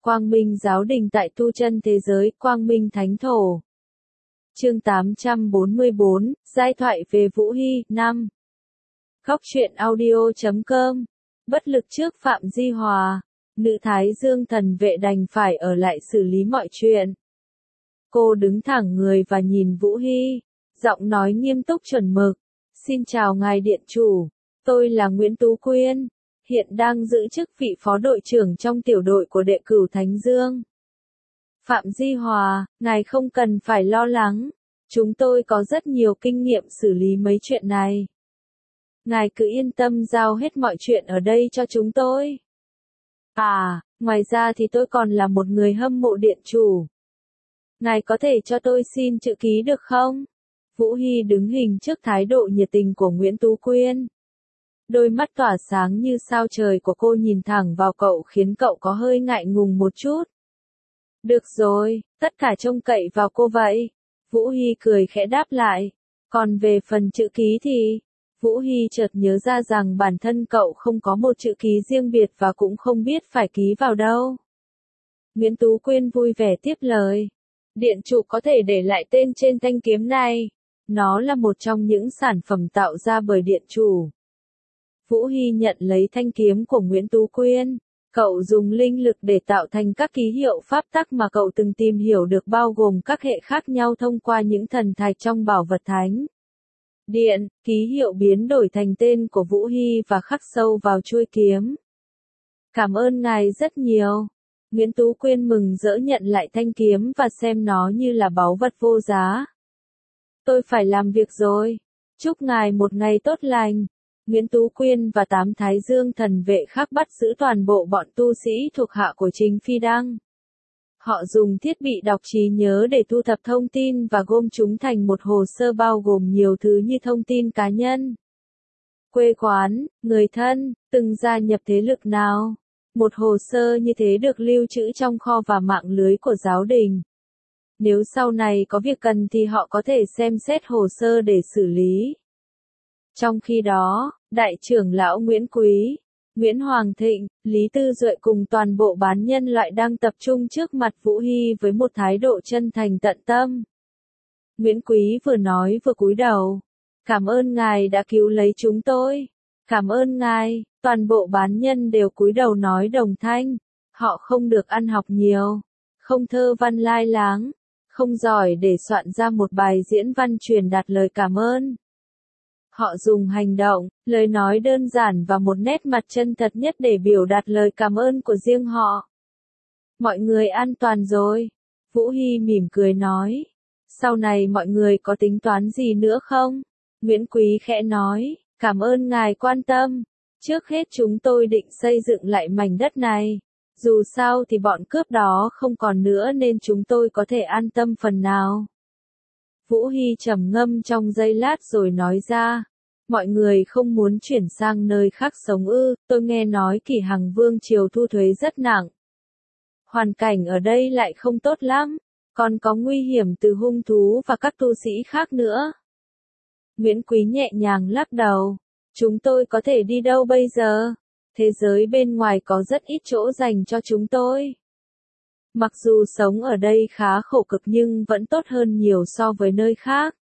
Quang Minh Giáo Đình tại tu chân thế giới, Quang Minh Thánh Thổ. Chương 844, giai thoại về Vũ Hy, 5. Góc truyện audio.com. Bất lực trước Phạm Di Hòa, nữ Thái Dương thần vệ đành phải ở lại xử lý mọi chuyện. Cô đứng thẳng người và nhìn Vũ Hy, giọng nói nghiêm túc chuẩn mực. Xin chào ngài điện chủ, tôi là Nguyễn Tú Quyên, hiện đang giữ chức vị phó đội trưởng trong tiểu đội của đệ cửu Thánh Dương. Phạm Di Hòa, ngài không cần phải lo lắng, chúng tôi có rất nhiều kinh nghiệm xử lý mấy chuyện này. Ngài cứ yên tâm giao hết mọi chuyện ở đây cho chúng tôi. Ngoài ra thì tôi còn là một người hâm mộ điện chủ. Ngài có thể cho tôi xin chữ ký được không? Vũ Hy đứng hình trước thái độ nhiệt tình của Nguyễn Tú Quyên. Đôi mắt tỏa sáng như sao trời của cô nhìn thẳng vào cậu khiến cậu có hơi ngại ngùng một chút. Được rồi, tất cả trông cậy vào cô vậy. Vũ Hy cười khẽ đáp lại. Còn về phần chữ ký thì... Vũ Hy chợt nhớ ra rằng bản thân cậu không có một chữ ký riêng biệt và cũng không biết phải ký vào đâu. Nguyễn Tú Quyên vui vẻ tiếp lời. Điện chủ có thể để lại tên trên thanh kiếm này. Nó là một trong những sản phẩm tạo ra bởi điện chủ. Vũ Hy nhận lấy thanh kiếm của Nguyễn Tú Quyên. Cậu dùng linh lực để tạo thành các ký hiệu pháp tắc mà cậu từng tìm hiểu được, bao gồm các hệ khác nhau thông qua những thần thạch trong bảo vật thánh. Điện, ký hiệu biến đổi thành tên của Vũ Hy và khắc sâu vào chuôi kiếm. Cảm ơn ngài rất nhiều. Nguyễn Tú Quyên mừng rỡ nhận lại thanh kiếm và xem nó như là báu vật vô giá. Tôi phải làm việc rồi. Chúc ngài một ngày tốt lành. Nguyễn Tú Quyên và 8 Thái Dương thần vệ khác bắt giữ toàn bộ bọn tu sĩ thuộc hạ của Trình Phi Đăng. Họ dùng thiết bị đọc trí nhớ để thu thập thông tin và gom chúng thành một hồ sơ bao gồm nhiều thứ như thông tin cá nhân, quê quán, người thân, từng gia nhập thế lực nào. Một hồ sơ như thế được lưu trữ trong kho và mạng lưới của giáo đình. Nếu sau này có việc cần thì họ có thể xem xét hồ sơ để xử lý. Trong khi đó, đại trưởng lão Nguyễn Quý, Nguyễn Hoàng Thịnh, Lý Tư Duệ cùng toàn bộ bán nhân loại đang tập trung trước mặt Vũ Hy với một thái độ chân thành tận tâm. Nguyễn Quý vừa nói vừa cúi đầu. Cảm ơn ngài đã cứu lấy chúng tôi. Cảm ơn ngài. Toàn bộ bán nhân đều cúi đầu nói đồng thanh. Họ không được ăn học nhiều, không thơ văn lai láng, không giỏi để soạn ra một bài diễn văn truyền đạt lời cảm ơn. Họ dùng hành động, lời nói đơn giản và một nét mặt chân thật nhất để biểu đạt lời cảm ơn của riêng họ. Mọi người an toàn rồi. Vũ Hy mỉm cười nói. Sau này mọi người có tính toán gì nữa không? Nguyễn Quý khẽ nói. Cảm ơn ngài quan tâm. Trước hết chúng tôi định xây dựng lại mảnh đất này. Dù sao thì bọn cướp đó không còn nữa nên chúng tôi có thể an tâm phần nào. Vũ Hy trầm ngâm trong giây lát rồi nói ra. Mọi người không muốn chuyển sang nơi khác sống ư? Tôi nghe nói Kỷ Hằng Vương triều thu thuế rất nặng. Hoàn cảnh ở đây lại không tốt lắm, còn có nguy hiểm từ hung thú và các tu sĩ khác nữa. Nguyễn Quý nhẹ nhàng lắc đầu. Chúng tôi có thể đi đâu bây giờ? Thế giới bên ngoài có rất ít chỗ dành cho chúng tôi. Mặc dù sống ở đây khá khổ cực nhưng vẫn tốt hơn nhiều so với nơi khác.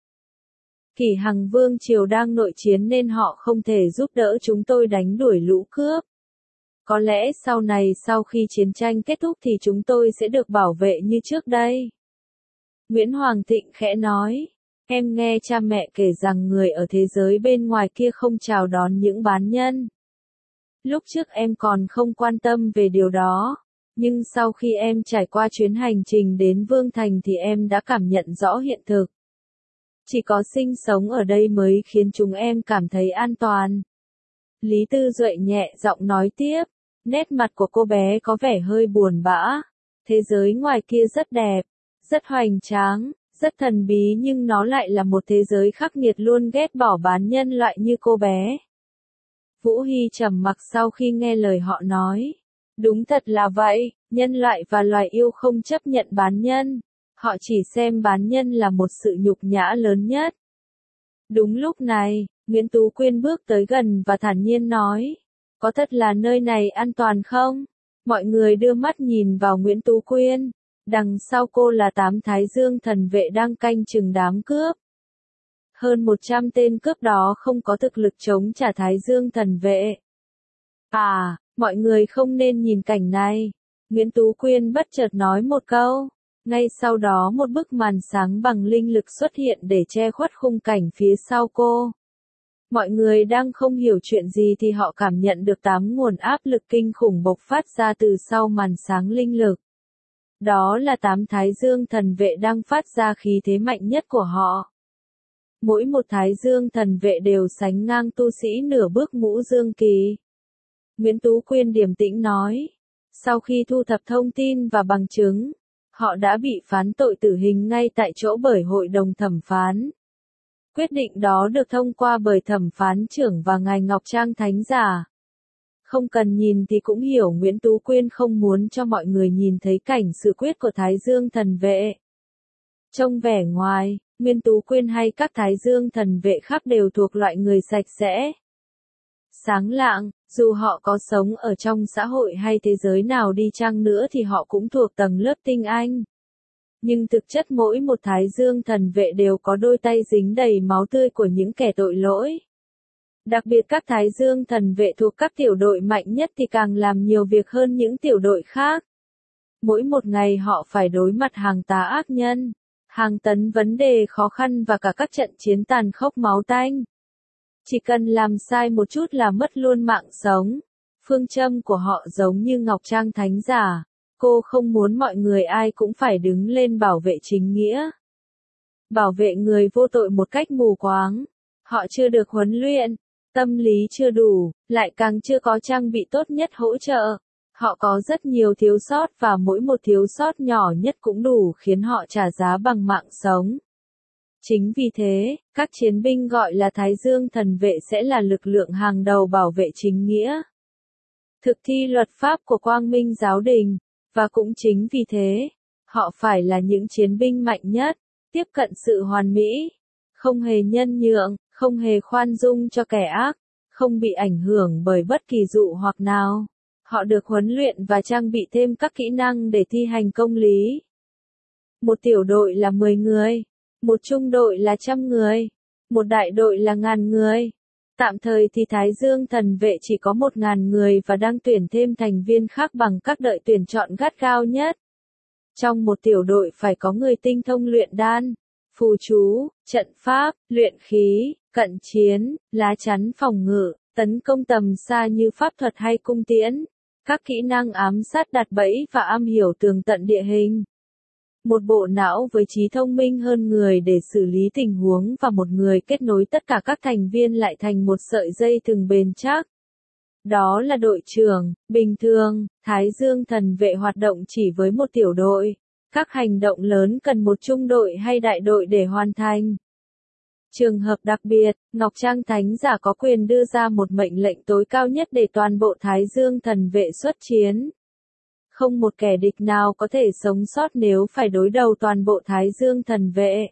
Kỷ Hằng Vương triều đang nội chiến nên họ không thể giúp đỡ chúng tôi đánh đuổi lũ cướp. Có lẽ sau này sau khi chiến tranh kết thúc thì chúng tôi sẽ được bảo vệ như trước đây. Nguyễn Hoàng Thịnh khẽ nói. Em nghe cha mẹ kể rằng người ở thế giới bên ngoài kia không chào đón những bán nhân. Lúc trước em còn không quan tâm về điều đó. Nhưng sau khi em trải qua chuyến hành trình đến Vương Thành thì em đã cảm nhận rõ hiện thực. Chỉ có sinh sống ở đây mới khiến chúng em cảm thấy an toàn. Lý Tư Duệ nhẹ giọng nói tiếp. Nét mặt của cô bé có vẻ hơi buồn bã. Thế giới ngoài kia rất đẹp, rất hoành tráng, rất thần bí nhưng nó lại là một thế giới khắc nghiệt luôn ghét bỏ bán nhân loại như cô bé. Vũ Hy trầm mặc sau khi nghe lời họ nói. Đúng thật là vậy, nhân loại và loài yêu không chấp nhận bán nhân. Họ chỉ xem bán nhân là một sự nhục nhã lớn nhất. Đúng lúc này, Nguyễn Tú Quyên bước tới gần và thản nhiên nói. Có thật là nơi này an toàn không? Mọi người đưa mắt nhìn vào Nguyễn Tú Quyên. Đằng sau cô là 8 Thái Dương thần vệ đang canh chừng đám cướp. Hơn 100 tên cướp đó không có thực lực chống trả Thái Dương thần vệ. À, mọi người không nên nhìn cảnh này. Nguyễn Tú Quyên bất chợt nói một câu. Ngay sau đó một bức màn sáng bằng linh lực xuất hiện để che khuất khung cảnh phía sau cô. Mọi người đang không hiểu chuyện gì thì họ cảm nhận được 8 nguồn áp lực kinh khủng bộc phát ra từ sau màn sáng linh lực. Đó là 8 Thái Dương thần vệ đang phát ra khí thế mạnh nhất của họ. Mỗi một Thái Dương thần vệ đều sánh ngang tu sĩ nửa bước ngũ dương kỳ. Nguyễn Tú Quyên điềm tĩnh nói. Sau khi thu thập thông tin và bằng chứng, họ đã bị phán tội tử hình ngay tại chỗ bởi hội đồng thẩm phán. Quyết định đó được thông qua bởi thẩm phán trưởng và ngài Ngọc Trang Thánh Giả. Không cần nhìn thì cũng hiểu Nguyễn Tú Quyên không muốn cho mọi người nhìn thấy cảnh xử quyết của Thái Dương thần vệ. Trông vẻ ngoài, Nguyễn Tú Quyên hay các Thái Dương thần vệ khác đều thuộc loại người sạch sẽ, sáng lạng, dù họ có sống ở trong xã hội hay thế giới nào đi chăng nữa thì họ cũng thuộc tầng lớp tinh anh. Nhưng thực chất mỗi một Thái Dương thần vệ đều có đôi tay dính đầy máu tươi của những kẻ tội lỗi. Đặc biệt các Thái Dương thần vệ thuộc các tiểu đội mạnh nhất thì càng làm nhiều việc hơn những tiểu đội khác. Mỗi một ngày họ phải đối mặt hàng tá ác nhân, hàng tấn vấn đề khó khăn và cả các trận chiến tàn khốc máu tanh. Chỉ cần làm sai một chút là mất luôn mạng sống. Phương châm của họ giống như Ngọc Trang Thánh Giả. Cô không muốn mọi người ai cũng phải đứng lên bảo vệ chính nghĩa. Bảo vệ người vô tội một cách mù quáng. Họ chưa được huấn luyện, tâm lý chưa đủ, lại càng chưa có trang bị tốt nhất hỗ trợ. Họ có rất nhiều thiếu sót và mỗi một thiếu sót nhỏ nhất cũng đủ khiến họ trả giá bằng mạng sống. Chính vì thế, các chiến binh gọi là Thái Dương thần vệ sẽ là lực lượng hàng đầu bảo vệ chính nghĩa, thực thi luật pháp của Quang Minh giáo đình, và cũng chính vì thế, họ phải là những chiến binh mạnh nhất, tiếp cận sự hoàn mỹ, không hề nhân nhượng, không hề khoan dung cho kẻ ác, không bị ảnh hưởng bởi bất kỳ dụ hoặc nào. Họ được huấn luyện và trang bị thêm các kỹ năng để thi hành công lý. Một tiểu đội là 10 người. Một trung đội là 100 người, một đại đội là 1000 người. Tạm thời thì Thái Dương thần vệ chỉ có 1000 người và đang tuyển thêm thành viên khác bằng các đợi tuyển chọn gắt gao nhất. Trong một tiểu đội phải có người tinh thông luyện đan, phù chú, trận pháp, luyện khí, cận chiến, lá chắn phòng ngự, tấn công tầm xa như pháp thuật hay cung tiễn, các kỹ năng ám sát đặt bẫy và am hiểu tường tận địa hình. Một bộ não với trí thông minh hơn người để xử lý tình huống và một người kết nối tất cả các thành viên lại thành một sợi dây thừng bền chắc. Đó là đội trưởng. Bình thường, Thái Dương thần vệ hoạt động chỉ với một tiểu đội. Các hành động lớn cần một trung đội hay đại đội để hoàn thành. Trường hợp đặc biệt, Ngọc Trang Thánh Giả có quyền đưa ra một mệnh lệnh tối cao nhất để toàn bộ Thái Dương thần vệ xuất chiến. Không một kẻ địch nào có thể sống sót nếu phải đối đầu toàn bộ Thái Dương thần vệ.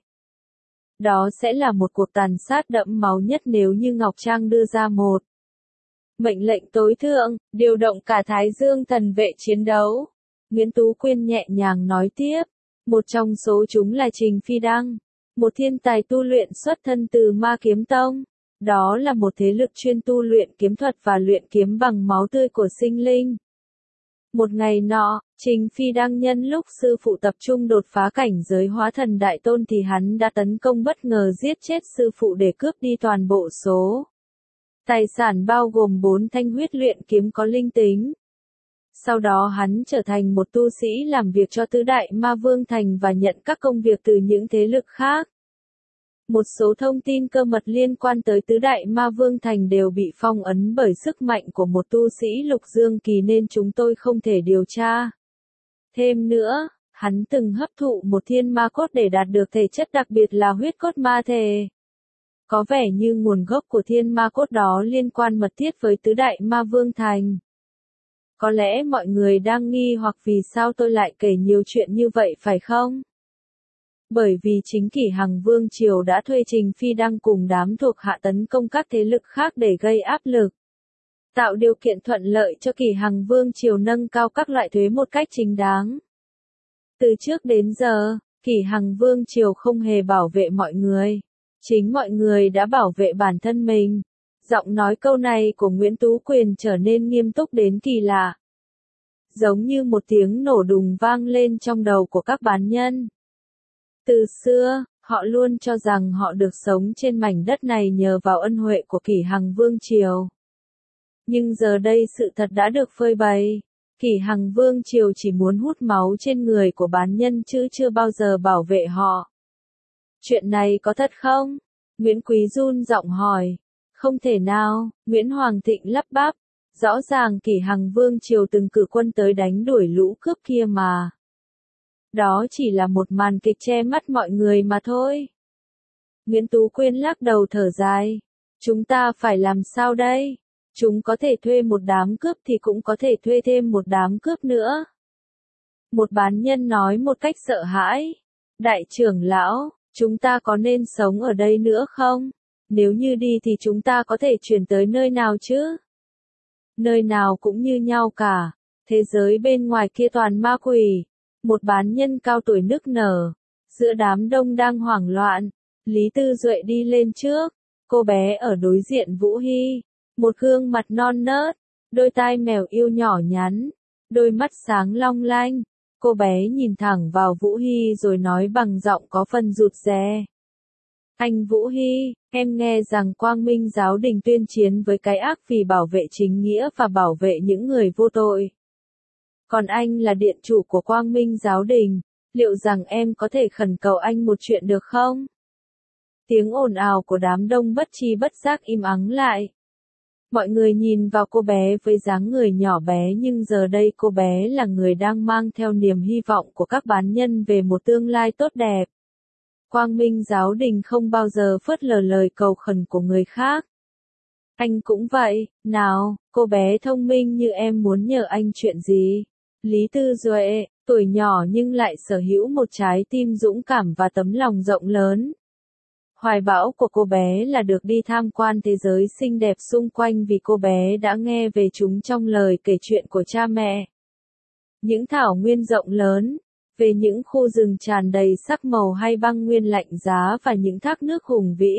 Đó sẽ là một cuộc tàn sát đẫm máu nhất nếu như Ngọc Trang đưa ra một mệnh lệnh tối thượng, điều động cả Thái Dương thần vệ chiến đấu. Nguyễn Tú Quyên nhẹ nhàng nói tiếp, một trong số chúng là Trình Phi Đăng, một thiên tài tu luyện xuất thân từ Ma Kiếm Tông. Đó là một thế lực chuyên tu luyện kiếm thuật và luyện kiếm bằng máu tươi của sinh linh. Một ngày nọ, Trình Phi Đăng nhân lúc sư phụ tập trung đột phá cảnh giới hóa thần đại tôn thì hắn đã tấn công bất ngờ giết chết sư phụ để cướp đi toàn bộ số tài sản bao gồm 4 thanh huyết luyện kiếm có linh tính. Sau đó hắn trở thành một tu sĩ làm việc cho tứ đại ma vương thành và nhận các công việc từ những thế lực khác. Một số thông tin cơ mật liên quan tới tứ đại ma vương thành đều bị phong ấn bởi sức mạnh của một tu sĩ lục dương kỳ nên chúng tôi không thể điều tra. Thêm nữa, hắn từng hấp thụ một thiên ma cốt để đạt được thể chất đặc biệt là huyết cốt ma thể. Có vẻ như nguồn gốc của thiên ma cốt đó liên quan mật thiết với tứ đại ma vương thành. Có lẽ mọi người đang nghi hoặc vì sao tôi lại kể nhiều chuyện như vậy phải không? Bởi vì chính Kỷ Hằng Vương Triều đã thuê Trình Phi Đăng cùng đám thuộc hạ tấn công các thế lực khác để gây áp lực. tạo điều kiện thuận lợi cho Kỷ Hằng Vương triều nâng cao các loại thuế một cách chính đáng. Từ trước đến giờ, Kỷ Hằng Vương triều không hề bảo vệ mọi người. Chính mọi người đã bảo vệ bản thân mình. Giọng nói câu này của Nguyễn Tú Quyền trở nên nghiêm túc đến kỳ lạ. Giống như một tiếng nổ đùng vang lên trong đầu của các bán nhân. Từ xưa, họ luôn cho rằng họ được sống trên mảnh đất này nhờ vào ân huệ của Kỷ Hằng Vương triều. Nhưng giờ đây sự thật đã được phơi bày. Kỷ Hằng Vương triều chỉ muốn hút máu trên người của bán nhân chứ chưa bao giờ bảo vệ họ. Chuyện này có thật không? Nguyễn Quý run giọng hỏi. Không thể nào, Nguyễn Hoàng Thịnh lắp bắp. Rõ ràng Kỷ Hằng Vương triều từng cử quân tới đánh đuổi lũ cướp kia mà. Đó chỉ là một màn kịch che mắt mọi người mà thôi. Nguyễn Tú Quyên lắc đầu thở dài. Chúng ta phải làm sao đây? Chúng có thể thuê một đám cướp thì cũng có thể thuê thêm một đám cướp nữa. Một bán nhân nói một cách sợ hãi. Đại trưởng lão, chúng ta có nên sống ở đây nữa không? Nếu như đi thì chúng ta có thể chuyển tới nơi nào chứ? Nơi nào cũng như nhau cả. Thế giới bên ngoài kia toàn ma quỷ. Một bán nhân cao tuổi nức nở. Giữa đám đông đang hoảng loạn, Lý Tư Duệ đi lên trước. Cô bé ở đối diện Vũ Hy. Một gương mặt non nớt, đôi tai mèo yêu nhỏ nhắn, đôi mắt sáng long lanh. Cô bé nhìn thẳng vào Vũ Hy rồi nói bằng giọng có phần rụt rè. Anh Vũ Hy, em nghe rằng Quang Minh Giáo Đình tuyên chiến với cái ác vì bảo vệ chính nghĩa và bảo vệ những người vô tội. Còn anh là điện chủ của Quang Minh Giáo Đình, liệu rằng em có thể khẩn cầu anh một chuyện được không? Tiếng ồn ào của đám đông bất tri bất giác im ắng lại. Mọi người nhìn vào cô bé với dáng người nhỏ bé nhưng giờ đây cô bé là người đang mang theo niềm hy vọng của các bán nhân về một tương lai tốt đẹp. Quang Minh Giáo Đình không bao giờ phớt lờ lời cầu khẩn của người khác. Anh cũng vậy, nào, cô bé thông minh như em muốn nhờ anh chuyện gì? Lý Tư Duệ, tuổi nhỏ nhưng lại sở hữu một trái tim dũng cảm và tấm lòng rộng lớn. Hoài bão của cô bé là được đi tham quan thế giới xinh đẹp xung quanh vì cô bé đã nghe về chúng trong lời kể chuyện của cha mẹ. Những thảo nguyên rộng lớn, về những khu rừng tràn đầy sắc màu hay băng nguyên lạnh giá và những thác nước hùng vĩ.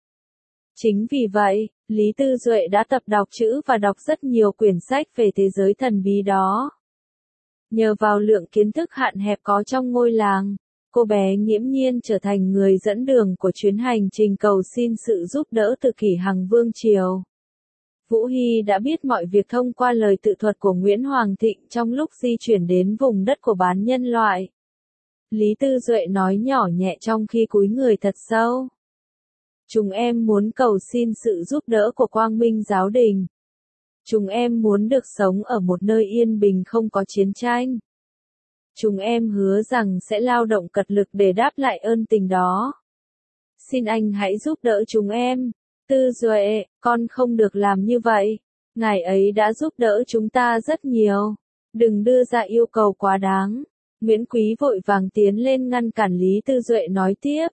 Chính vì vậy, Lý Tư Duệ đã tập đọc chữ và đọc rất nhiều quyển sách về thế giới thần bí đó. Nhờ vào lượng kiến thức hạn hẹp có trong ngôi làng, cô bé nghiễm nhiên trở thành người dẫn đường của chuyến hành trình cầu xin sự giúp đỡ từ Kỷ Hằng Vương triều. Vũ Hy đã biết mọi việc thông qua lời tự thuật của Nguyễn Hoàng Thịnh trong lúc di chuyển đến vùng đất của bán nhân loại. Lý Tư Duệ nói nhỏ nhẹ trong khi cúi người thật sâu. Chúng em muốn cầu xin sự giúp đỡ của Quang Minh Giáo Đình. Chúng em muốn được sống ở một nơi yên bình không có chiến tranh. Chúng em hứa rằng sẽ lao động cật lực để đáp lại ơn tình đó. Xin anh hãy giúp đỡ chúng em. Tư Duệ, con không được làm như vậy. Ngài ấy đã giúp đỡ chúng ta rất nhiều. Đừng đưa ra yêu cầu quá đáng. Nguyễn Quý vội vàng tiến lên ngăn cản Lý Tư Duệ nói tiếp.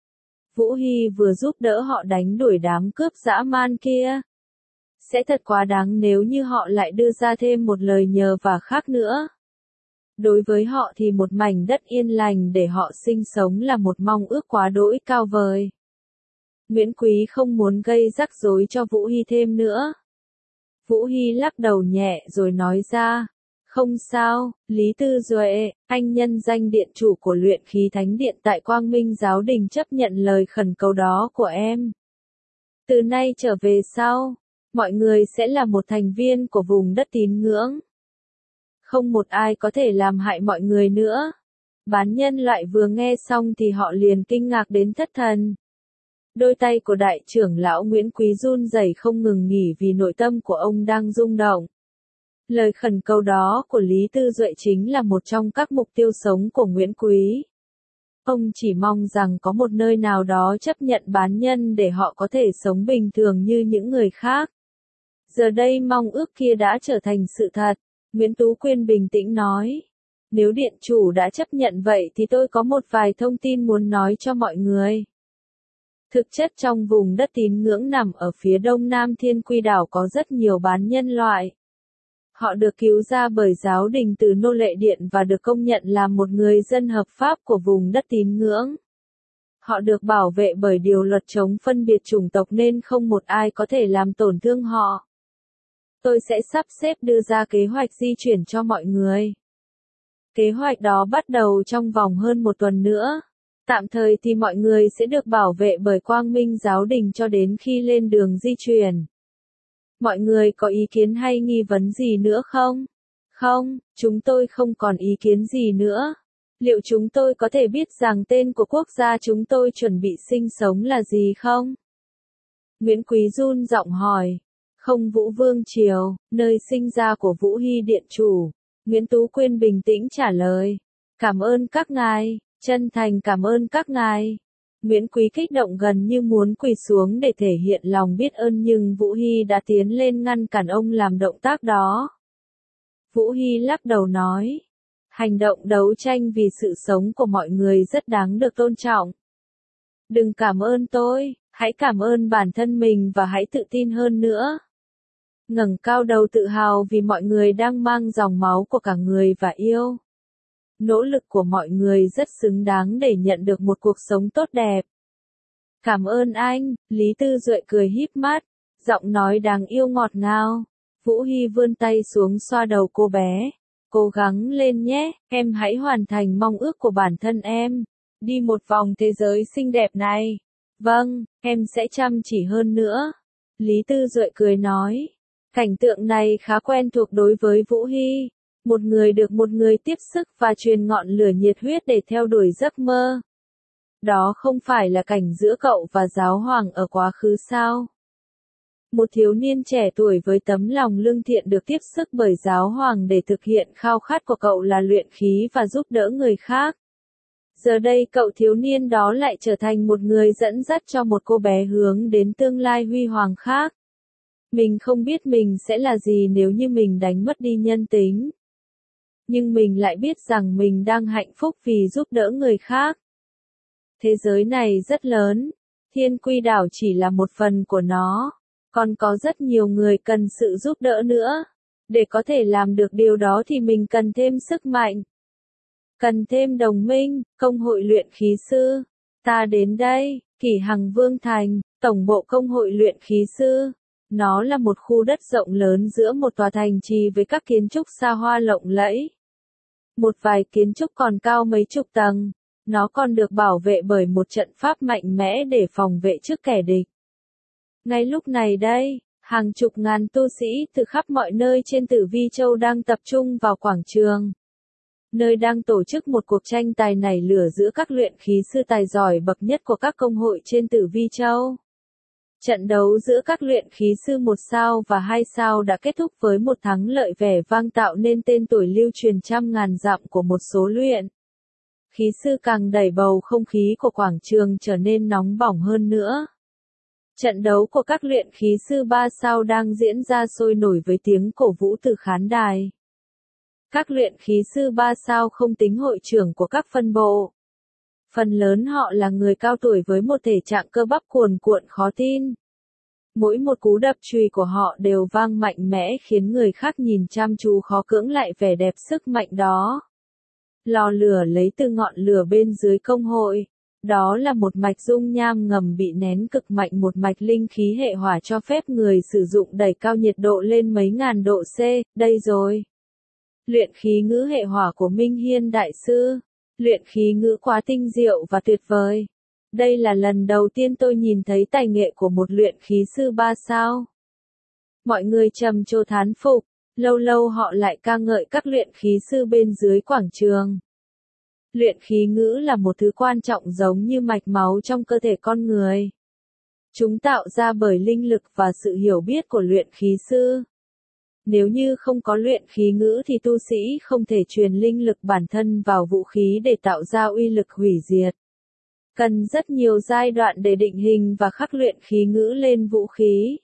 Vũ Hy vừa giúp đỡ họ đánh đuổi đám cướp dã man kia. Sẽ thật quá đáng nếu như họ lại đưa ra thêm một lời nhờ và khác nữa. Đối với họ thì một mảnh đất yên lành để họ sinh sống là một mong ước quá đỗi cao vời. Nguyễn Quý không muốn gây rắc rối cho Vũ Hy thêm nữa. Vũ Hy lắc đầu nhẹ rồi nói ra. Không sao, Lý Tư Duệ, anh nhân danh điện chủ của luyện khí thánh điện tại Quang Minh Giáo Đình chấp nhận lời khẩn cầu đó của em. Từ nay trở về sau, mọi người sẽ là một thành viên của vùng đất tín ngưỡng. Không một ai có thể làm hại mọi người nữa. Bán nhân loại vừa nghe xong thì họ liền kinh ngạc đến thất thần. Đôi tay của đại trưởng lão Nguyễn Quý run rẩy không ngừng nghỉ vì nội tâm của ông đang rung động. Lời khẩn cầu đó của Lý Tư Duệ chính là một trong các mục tiêu sống của Nguyễn Quý. Ông chỉ mong rằng có một nơi nào đó chấp nhận bán nhân để họ có thể sống bình thường như những người khác. Giờ đây mong ước kia đã trở thành sự thật. Nguyễn Tú Quyên bình tĩnh nói. Nếu điện chủ đã chấp nhận vậy thì tôi có một vài thông tin muốn nói cho mọi người. Thực chất trong vùng đất tín ngưỡng nằm ở phía đông nam Thiên Quy đảo có rất nhiều bán nhân loại. Họ được cứu ra bởi giáo đình từ nô lệ điện và được công nhận là một người dân hợp pháp của vùng đất tín ngưỡng. Họ được bảo vệ bởi điều luật chống phân biệt chủng tộc nên không một ai có thể làm tổn thương họ. Tôi sẽ sắp xếp đưa ra kế hoạch di chuyển cho mọi người. Kế hoạch đó bắt đầu trong vòng hơn một tuần nữa. Tạm thời thì mọi người sẽ được bảo vệ bởi Quang Minh giáo đình cho đến khi lên đường di chuyển. Mọi người có ý kiến hay nghi vấn gì nữa không? Không, chúng tôi không còn ý kiến gì nữa. Liệu chúng tôi có thể biết rằng tên của quốc gia chúng tôi chuẩn bị sinh sống là gì không? Nguyễn Quý run giọng hỏi. Không, Vũ Vương Triều, nơi sinh ra của Vũ Hy Điện Chủ. Nguyễn Tú Quyên bình tĩnh trả lời. Cảm ơn các ngài, chân thành cảm ơn các ngài. Nguyễn Quý kích động gần như muốn quỳ xuống để thể hiện lòng biết ơn nhưng Vũ Hy đã tiến lên ngăn cản ông làm động tác đó. Vũ Hy lắc đầu nói. Hành động đấu tranh vì sự sống của mọi người rất đáng được tôn trọng. Đừng cảm ơn tôi, hãy cảm ơn bản thân mình và hãy tự tin hơn nữa. Ngẩng cao đầu tự hào vì mọi người đang mang dòng máu của cả người và yêu. Nỗ lực của mọi người rất xứng đáng để nhận được một cuộc sống tốt đẹp. Cảm ơn anh, Lý Tư Duệ cười híp mắt, giọng nói đáng yêu ngọt ngào. Vũ Hy vươn tay xuống xoa đầu cô bé. Cố gắng lên nhé, em hãy hoàn thành mong ước của bản thân em. Đi một vòng thế giới xinh đẹp này. Vâng, em sẽ chăm chỉ hơn nữa. Lý Tư Duệ cười nói. Cảnh tượng này khá quen thuộc đối với Vũ Hy. Một người được một người tiếp sức và truyền ngọn lửa nhiệt huyết để theo đuổi giấc mơ. Đó không phải là cảnh giữa cậu và giáo hoàng ở quá khứ sao? Một thiếu niên trẻ tuổi với tấm lòng lương thiện được tiếp sức bởi giáo hoàng để thực hiện khao khát của cậu là luyện khí và giúp đỡ người khác. Giờ đây cậu thiếu niên đó lại trở thành một người dẫn dắt cho một cô bé hướng đến tương lai huy hoàng khác. Mình không biết mình sẽ là gì nếu như mình đánh mất đi nhân tính. Nhưng mình lại biết rằng mình đang hạnh phúc vì giúp đỡ người khác. Thế giới này rất lớn, Thiên Quy đảo chỉ là một phần của nó. Còn có rất nhiều người cần sự giúp đỡ nữa. Để có thể làm được điều đó thì mình cần thêm sức mạnh. Cần thêm đồng minh, công hội luyện khí sư. Ta đến đây, Kỷ Hằng Vương Thành, tổng bộ công hội luyện khí sư. Nó là một khu đất rộng lớn giữa một tòa thành trì với các kiến trúc xa hoa lộng lẫy. Một vài kiến trúc còn cao mấy chục tầng. Nó còn được bảo vệ bởi một trận pháp mạnh mẽ để phòng vệ trước kẻ địch. Ngay lúc này đây, hàng chục ngàn tu sĩ từ khắp mọi nơi trên Tử Vi Châu đang tập trung vào quảng trường. Nơi đang tổ chức một cuộc tranh tài nảy lửa giữa các luyện khí sư tài giỏi bậc nhất của các công hội trên Tử Vi Châu. Trận đấu giữa các luyện khí sư 1 sao và 2 sao đã kết thúc với một thắng lợi vẻ vang tạo nên tên tuổi lưu truyền trăm ngàn dặm của một số luyện khí sư càng đẩy bầu không khí của quảng trường trở nên nóng bỏng hơn nữa. Trận đấu của các luyện khí sư 3 sao đang diễn ra sôi nổi với tiếng cổ vũ từ khán đài. Các luyện khí sư 3 sao không tính hội trưởng của các phân bộ. Phần lớn họ là người cao tuổi với một thể trạng cơ bắp cuồn cuộn khó tin. Mỗi một cú đập chùy của họ đều vang mạnh mẽ khiến người khác nhìn chăm chú khó cưỡng lại vẻ đẹp sức mạnh đó. Lò lửa lấy từ ngọn lửa bên dưới công hội. Đó là một mạch dung nham ngầm bị nén cực mạnh, một mạch linh khí hệ hỏa cho phép người sử dụng đẩy cao nhiệt độ lên mấy ngàn độ C, đây rồi. Luyện khí ngữ hệ hỏa của Minh Hiên Đại Sư. Luyện khí ngữ quá tinh diệu và tuyệt vời. Đây là lần đầu tiên tôi nhìn thấy tài nghệ của một luyện khí sư 3 sao. Mọi người trầm trồ thán phục, lâu lâu họ lại ca ngợi các luyện khí sư bên dưới quảng trường. Luyện khí ngữ là một thứ quan trọng giống như mạch máu trong cơ thể con người. Chúng tạo ra bởi linh lực và sự hiểu biết của luyện khí sư. Nếu như không có luyện khí ngữ thì tu sĩ không thể truyền linh lực bản thân vào vũ khí để tạo ra uy lực hủy diệt. Cần rất nhiều giai đoạn để định hình và khắc luyện khí ngữ lên vũ khí.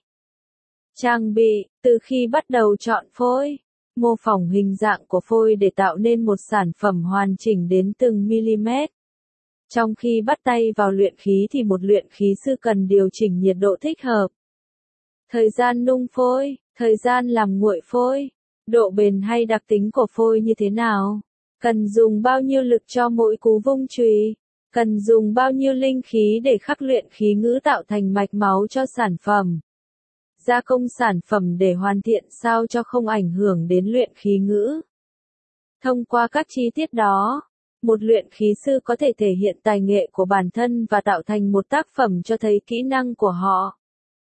Trang bị, từ khi bắt đầu chọn phôi, mô phỏng hình dạng của phôi để tạo nên một sản phẩm hoàn chỉnh đến từng mm. Trong khi bắt tay vào luyện khí thì một luyện khí sư cần điều chỉnh nhiệt độ thích hợp. Thời gian nung phôi, thời gian làm nguội phôi, độ bền hay đặc tính của phôi như thế nào, cần dùng bao nhiêu lực cho mỗi cú vung chùy, cần dùng bao nhiêu linh khí để khắc luyện khí ngữ tạo thành mạch máu cho sản phẩm. Gia công sản phẩm để hoàn thiện sao cho không ảnh hưởng đến luyện khí ngữ. Thông qua các chi tiết đó, một luyện khí sư có thể thể hiện tài nghệ của bản thân và tạo thành một tác phẩm cho thấy kỹ năng của họ.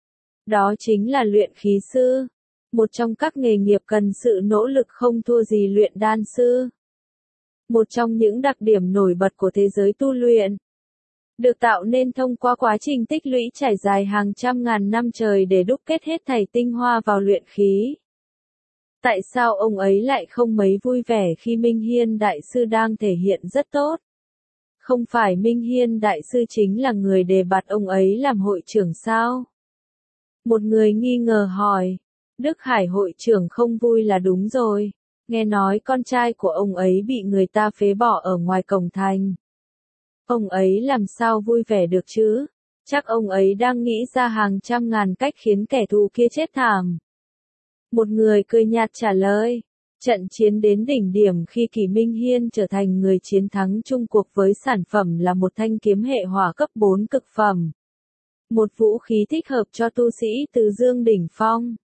Đó chính là luyện khí sư, một trong các nghề nghiệp cần sự nỗ lực không thua gì luyện đan sư. Một trong những đặc điểm nổi bật của thế giới tu luyện, được tạo nên thông qua quá trình tích lũy trải dài hàng trăm ngàn năm trời để đúc kết hết thảy tinh hoa vào luyện khí. Tại sao ông ấy lại không mấy vui vẻ khi Minh Hiên Đại Sư đang thể hiện rất tốt? Không phải Minh Hiên Đại Sư chính là người đề bạt ông ấy làm hội trưởng sao? Một người nghi ngờ hỏi. Đức Hải hội trưởng không vui là đúng rồi. Nghe nói con trai của ông ấy bị người ta phế bỏ ở ngoài cổng thành. Ông ấy làm sao vui vẻ được chứ? Chắc ông ấy đang nghĩ ra hàng trăm ngàn cách khiến kẻ thù kia chết thảm. Một người cười nhạt trả lời. Trận chiến đến đỉnh điểm khi Kỷ Minh Hiên trở thành người chiến thắng chung cuộc với sản phẩm là một thanh kiếm hệ hỏa cấp 4 cực phẩm. Một vũ khí thích hợp cho tu sĩ từ dương đỉnh phong.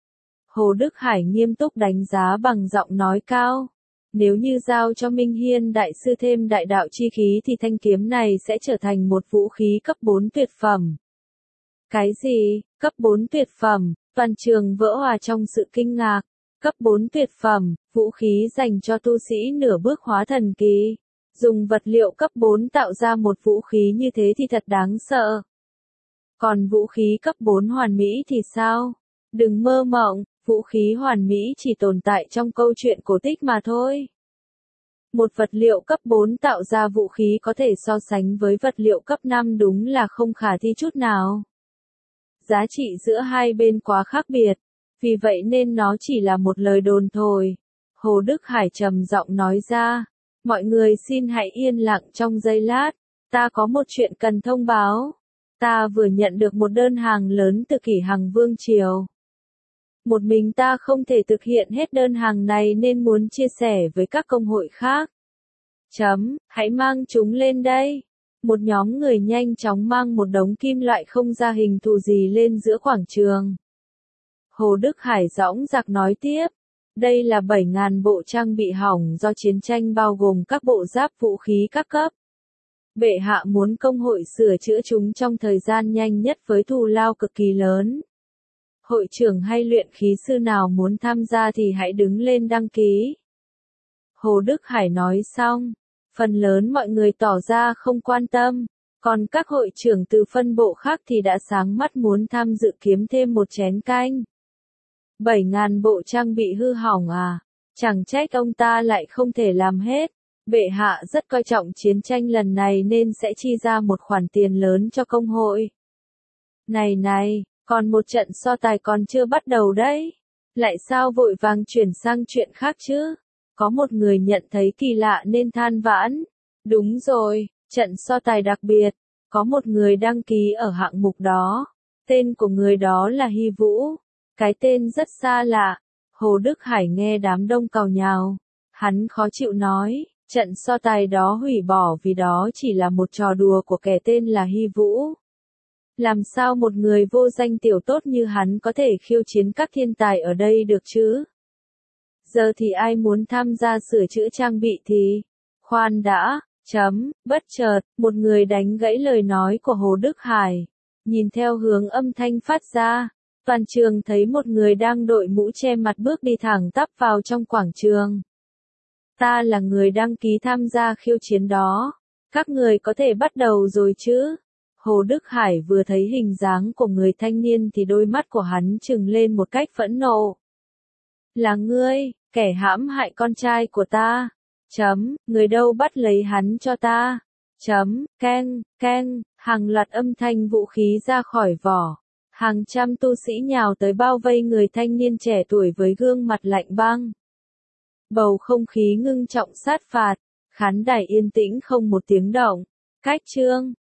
Hồ Đức Hải nghiêm túc đánh giá bằng giọng nói cao. Nếu như giao cho Minh Hiên Đại Sư thêm đại đạo chi khí thì thanh kiếm này sẽ trở thành một vũ khí cấp 4 tuyệt phẩm. Cái gì? Cấp 4 tuyệt phẩm? Toàn trường vỡ òa trong sự kinh ngạc. Cấp 4 tuyệt phẩm, vũ khí dành cho tu sĩ nửa bước hóa thần kỳ. Dùng vật liệu cấp 4 tạo ra một vũ khí như thế thì thật đáng sợ. Còn vũ khí cấp 4 hoàn mỹ thì sao? Đừng mơ mộng, vũ khí hoàn mỹ chỉ tồn tại trong câu chuyện cổ tích mà thôi. Một vật liệu cấp 4 tạo ra vũ khí có thể so sánh với vật liệu cấp 5 đúng là không khả thi chút nào. Giá trị giữa hai bên quá khác biệt, vì vậy nên nó chỉ là một lời đồn thổi. Hồ Đức Hải trầm giọng nói ra, mọi người xin hãy yên lặng trong giây lát, ta có một chuyện cần thông báo. Ta vừa nhận được một đơn hàng lớn từ Kỷ Hằng Vương Triều. Một mình ta không thể thực hiện hết đơn hàng này nên muốn chia sẻ với các công hội khác. Hãy mang chúng lên đây. Một nhóm người nhanh chóng mang một đống kim loại không ra hình thù gì lên giữa quảng trường. Hồ Đức Hải dõng dạc nói tiếp. Đây là 7.000 bộ trang bị hỏng do chiến tranh bao gồm các bộ giáp vũ khí các cấp. Bệ hạ muốn công hội sửa chữa chúng trong thời gian nhanh nhất với thù lao cực kỳ lớn. Hội trưởng hay luyện khí sư nào muốn tham gia thì hãy đứng lên đăng ký. Hồ Đức Hải nói xong, phần lớn mọi người tỏ ra không quan tâm, còn các hội trưởng từ phân bộ khác thì đã sáng mắt muốn tham dự kiếm thêm một chén canh. 7.000 bộ trang bị hư hỏng à? Chẳng trách ông ta lại không thể làm hết. Bệ hạ rất coi trọng chiến tranh lần này nên sẽ chi ra một khoản tiền lớn cho công hội. Này, còn một trận so tài còn chưa bắt đầu đấy. Lại sao vội vàng chuyển sang chuyện khác chứ? Có một người nhận thấy kỳ lạ nên than vãn. Đúng rồi, trận so tài đặc biệt. Có một người đăng ký ở hạng mục đó. Tên của người đó là Hy Vũ. Cái tên rất xa lạ. Hồ Đức Hải nghe đám đông càu nhào. Hắn khó chịu nói. Trận so tài đó hủy bỏ vì đó chỉ là một trò đùa của kẻ tên là Hy Vũ. Làm sao một người vô danh tiểu tốt như hắn có thể khiêu chiến các thiên tài ở đây được chứ? Giờ thì ai muốn tham gia sửa chữa trang bị thì? Khoan đã, bất chợt, một người đánh gãy lời nói của Hồ Đức Hải. Nhìn theo hướng âm thanh phát ra, toàn trường thấy một người đang đội mũ che mặt bước đi thẳng tắp vào trong quảng trường. Ta là người đăng ký tham gia khiêu chiến đó. Các người có thể bắt đầu rồi chứ? Hồ Đức Hải vừa thấy hình dáng của người thanh niên thì đôi mắt của hắn trừng lên một cách phẫn nộ. Là ngươi, kẻ hãm hại con trai của ta. Người đâu bắt lấy hắn cho ta. Keng, hàng loạt âm thanh vũ khí ra khỏi vỏ. Hàng trăm tu sĩ nhào tới bao vây người thanh niên trẻ tuổi với gương mặt lạnh băng. Bầu không khí ngưng trọng sát phạt, khán đài yên tĩnh không một tiếng động. Khách chương